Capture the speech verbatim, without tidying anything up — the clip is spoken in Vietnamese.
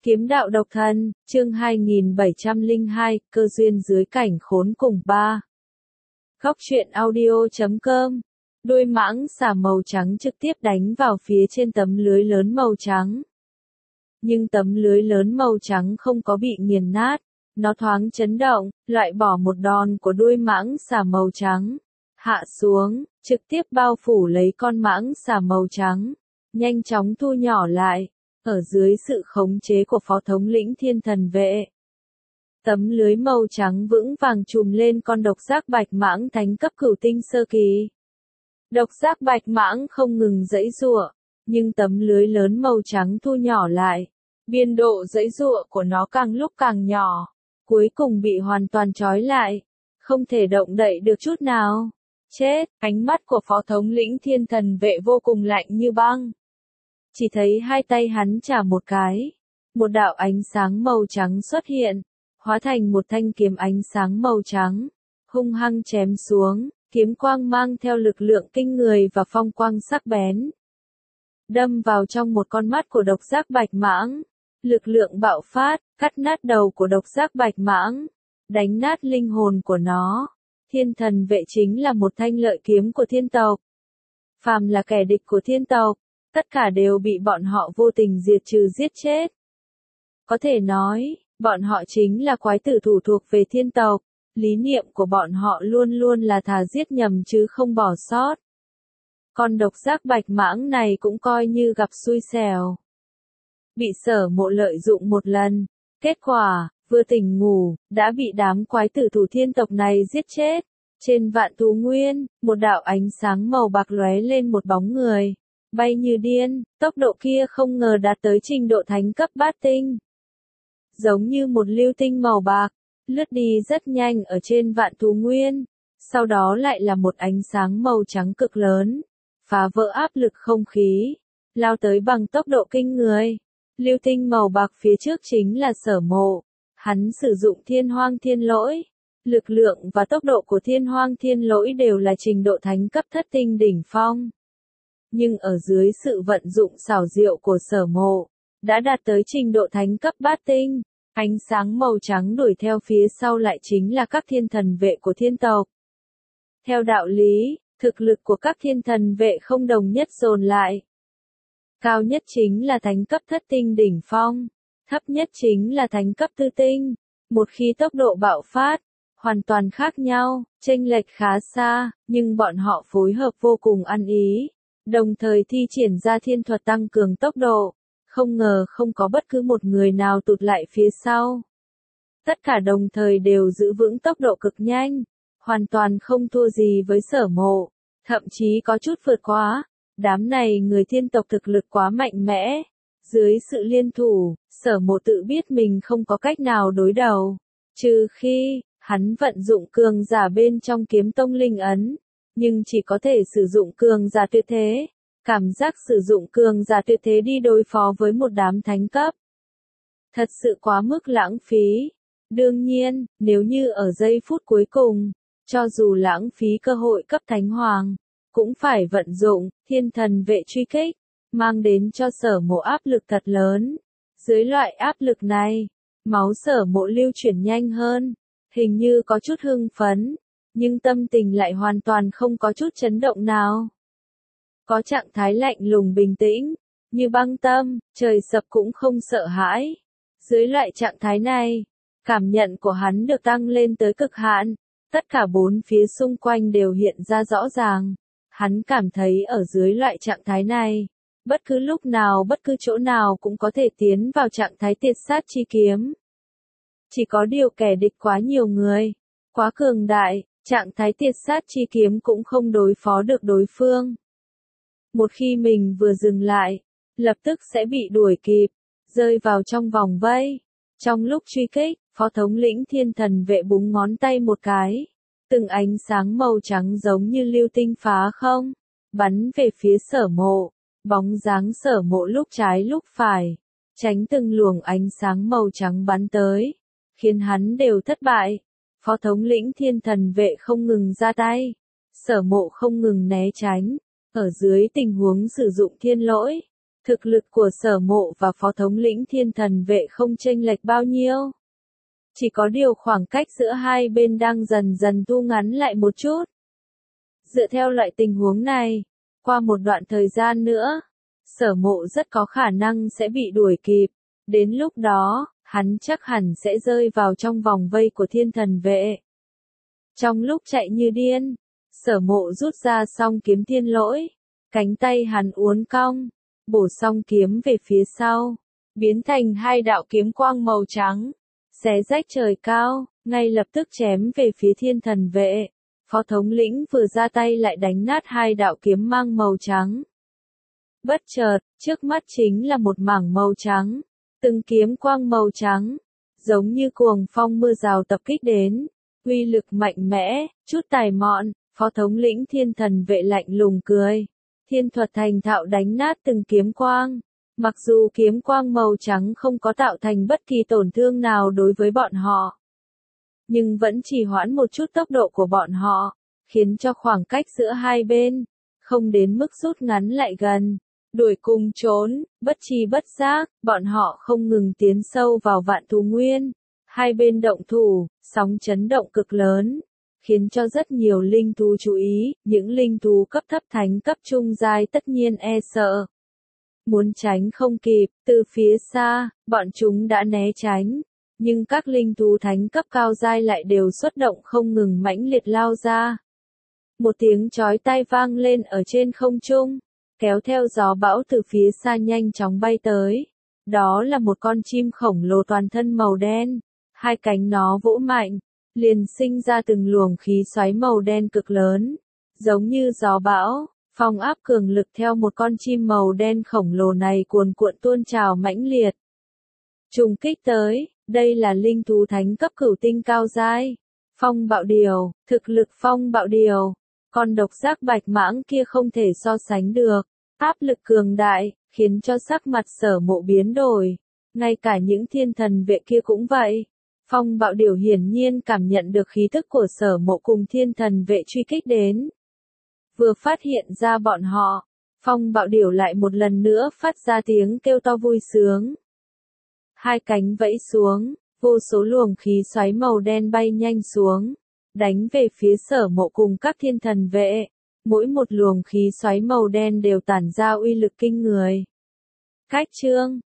Kiếm đạo độc thân, chương hai nghìn bảy trăm lẻ hai, cơ duyên dưới cảnh khốn cùng ba. Góc truyện audio chấm com. Đuôi mãng xà màu trắng trực tiếp đánh vào phía trên tấm lưới lớn màu trắng. Nhưng tấm lưới lớn màu trắng không có bị nghiền nát, nó thoáng chấn động, loại bỏ một đòn của đuôi mãng xà màu trắng. Hạ xuống, trực tiếp bao phủ lấy con mãng xà màu trắng, nhanh chóng thu nhỏ lại. Ở dưới sự khống chế của phó thống lĩnh thiên thần vệ, tấm lưới màu trắng vững vàng trùm lên con độc giác bạch mãng thánh cấp cửu tinh sơ kỳ. Độc giác bạch mãng không ngừng giãy giụa, nhưng tấm lưới lớn màu trắng thu nhỏ lại, biên độ giãy giụa của nó càng lúc càng nhỏ, cuối cùng bị hoàn toàn trói lại, không thể động đậy được chút nào. Chết, ánh mắt của phó thống lĩnh thiên thần vệ vô cùng lạnh như băng. Chỉ thấy hai tay hắn chả một cái, một đạo ánh sáng màu trắng xuất hiện, hóa thành một thanh kiếm ánh sáng màu trắng, hung hăng chém xuống, kiếm quang mang theo lực lượng kinh người và phong quang sắc bén. Đâm vào trong một con mắt của độc giác bạch mãng, lực lượng bạo phát, cắt nát đầu của độc giác bạch mãng, đánh nát linh hồn của nó. Thiên thần vệ chính là một thanh lợi kiếm của thiên tộc. Phàm là kẻ địch của thiên tộc, tất cả đều bị bọn họ vô tình diệt trừ giết chết. Có thể nói, bọn họ chính là quái tử thủ thuộc về thiên tộc, lý niệm của bọn họ luôn luôn là thà giết nhầm chứ không bỏ sót. Con độc giác bạch mãng này cũng coi như gặp xui xẻo. Bị Sở Mộ lợi dụng một lần, kết quả, vừa tỉnh ngủ, đã bị đám quái tử thủ thiên tộc này giết chết. Trên vạn thú nguyên, một đạo ánh sáng màu bạc lóe lên một bóng người. Bay như điên, tốc độ kia không ngờ đạt tới trình độ thánh cấp bát tinh. Giống như một lưu tinh màu bạc, lướt đi rất nhanh ở trên vạn thú nguyên, sau đó lại là một ánh sáng màu trắng cực lớn, phá vỡ áp lực không khí, lao tới bằng tốc độ kinh người. Lưu tinh màu bạc phía trước chính là Sở Mộ, hắn sử dụng thiên hoang thiên lỗi. Lực lượng và tốc độ của thiên hoang thiên lỗi đều là trình độ thánh cấp thất tinh đỉnh phong. Nhưng ở dưới sự vận dụng xảo diệu của Sở Mộ, đã đạt tới trình độ thánh cấp bát tinh, ánh sáng màu trắng đuổi theo phía sau lại chính là các thiên thần vệ của thiên tộc. Theo đạo lý, thực lực của các thiên thần vệ không đồng nhất dồn lại. Cao nhất chính là thánh cấp thất tinh đỉnh phong, thấp nhất chính là thánh cấp tư tinh. Một khi tốc độ bạo phát, hoàn toàn khác nhau, chênh lệch khá xa, nhưng bọn họ phối hợp vô cùng ăn ý. Đồng thời thi triển ra thiên thuật tăng cường tốc độ, không ngờ không có bất cứ một người nào tụt lại phía sau. Tất cả đồng thời đều giữ vững tốc độ cực nhanh, hoàn toàn không thua gì với Sở Mộ, thậm chí có chút vượt quá. Đám này người thiên tộc thực lực quá mạnh mẽ, dưới sự liên thủ, Sở Mộ tự biết mình không có cách nào đối đầu, trừ khi hắn vận dụng cường giả bên trong kiếm tông linh ấn. Nhưng chỉ có thể sử dụng cường giả tuyệt thế. Cảm giác sử dụng cường giả tuyệt thế đi đối phó với một đám thánh cấp, thật sự quá mức lãng phí. Đương nhiên, nếu như ở giây phút cuối cùng, cho dù lãng phí cơ hội cấp thánh hoàng, cũng phải vận dụng thiên thần vệ truy kích, mang đến cho Sở Mộ áp lực thật lớn. Dưới loại áp lực này, máu Sở Mộ lưu chuyển nhanh hơn, hình như có chút hưng phấn. Nhưng tâm tình lại hoàn toàn không có chút chấn động nào. Có trạng thái lạnh lùng bình tĩnh, như băng tâm, trời sập cũng không sợ hãi. Dưới loại trạng thái này, cảm nhận của hắn được tăng lên tới cực hạn. Tất cả bốn phía xung quanh đều hiện ra rõ ràng. Hắn cảm thấy ở dưới loại trạng thái này, bất cứ lúc nào bất cứ chỗ nào cũng có thể tiến vào trạng thái tiệt sát chi kiếm. Chỉ có điều kẻ địch quá nhiều người, quá cường đại. Trạng thái tiệt sát chi kiếm cũng không đối phó được đối phương. Một khi mình vừa dừng lại, lập tức sẽ bị đuổi kịp, rơi vào trong vòng vây. Trong lúc truy kích, phó thống lĩnh thiên thần vệ búng ngón tay một cái. Từng ánh sáng màu trắng giống như lưu tinh phá không, bắn về phía Sở Mộ. Bóng dáng Sở Mộ lúc trái lúc phải, tránh từng luồng ánh sáng màu trắng bắn tới, khiến hắn đều thất bại. Phó thống lĩnh thiên thần vệ không ngừng ra tay, Sở Mộ không ngừng né tránh, ở dưới tình huống sử dụng thiên lỗi, Thực lực của Sở Mộ và phó thống lĩnh thiên thần vệ không chênh lệch bao nhiêu. Chỉ có điều khoảng cách giữa hai bên đang dần dần thu ngắn lại một chút. Dựa theo loại tình huống này, qua một đoạn thời gian nữa, Sở Mộ rất có khả năng sẽ bị đuổi kịp. Đến lúc đó, hắn chắc hẳn sẽ rơi vào trong vòng vây của thiên thần vệ. Trong lúc chạy như điên, Sở Mộ rút ra song kiếm thiên lỗi. Cánh tay hắn uốn cong, bổ song kiếm về phía sau, biến thành hai đạo kiếm quang màu trắng, xé rách trời cao, ngay lập tức chém về phía thiên thần vệ. Phó thống lĩnh vừa ra tay lại đánh nát hai đạo kiếm mang màu trắng. Bất chợt, trước mắt chính là một mảng màu trắng, từng kiếm quang màu trắng, giống như cuồng phong mưa rào tập kích đến, uy lực mạnh mẽ, chút tài mọn. Phó thống lĩnh thiên thần vệ lạnh lùng cười, thiên thuật thành thạo đánh nát từng kiếm quang. Mặc dù kiếm quang màu trắng không có tạo thành bất kỳ tổn thương nào đối với bọn họ, nhưng vẫn trì hoãn một chút tốc độ của bọn họ, khiến cho khoảng cách giữa hai bên không đến mức rút ngắn lại gần. Đuổi cùng trốn, bất tri bất giác, bọn họ không ngừng tiến sâu vào vạn thú nguyên. Hai bên động thủ, sóng chấn động cực lớn, khiến cho rất nhiều linh thú chú ý. Những linh thú cấp thấp thánh cấp trung giai tất nhiên e sợ, muốn tránh không kịp. Từ phía xa, bọn chúng đã né tránh, nhưng các linh thú thánh cấp cao giai lại đều xuất động không ngừng mãnh liệt lao ra. Một tiếng chói tai vang lên ở trên không trung, kéo theo gió bão từ phía xa nhanh chóng bay tới. Đó là một con chim khổng lồ toàn thân màu đen, hai cánh nó vỗ mạnh, liền sinh ra từng luồng khí xoáy màu đen cực lớn, giống như gió bão. Phong áp cường lực theo một con chim màu đen khổng lồ này cuồn cuộn tuôn trào mãnh liệt. Trùng kích tới, đây là linh thú thánh cấp cửu tinh cao giai. Phong bạo điều, thực lực phong bạo điều, con độc giác bạch mãng kia không thể so sánh được. Áp lực cường đại, khiến cho sắc mặt Sở Mộ biến đổi. Ngay cả những thiên thần vệ kia cũng vậy. Phong bạo điều hiển nhiên cảm nhận được khí tức của Sở Mộ cùng thiên thần vệ truy kích đến. Vừa phát hiện ra bọn họ, phong bạo điểu lại một lần nữa phát ra tiếng kêu to vui sướng. Hai cánh vẫy xuống, vô số luồng khí xoáy màu đen bay nhanh xuống, đánh về phía Sở Mộ cùng các thiên thần vệ. Mỗi một luồng khí xoáy màu đen đều tản ra uy lực kinh người. Cách chương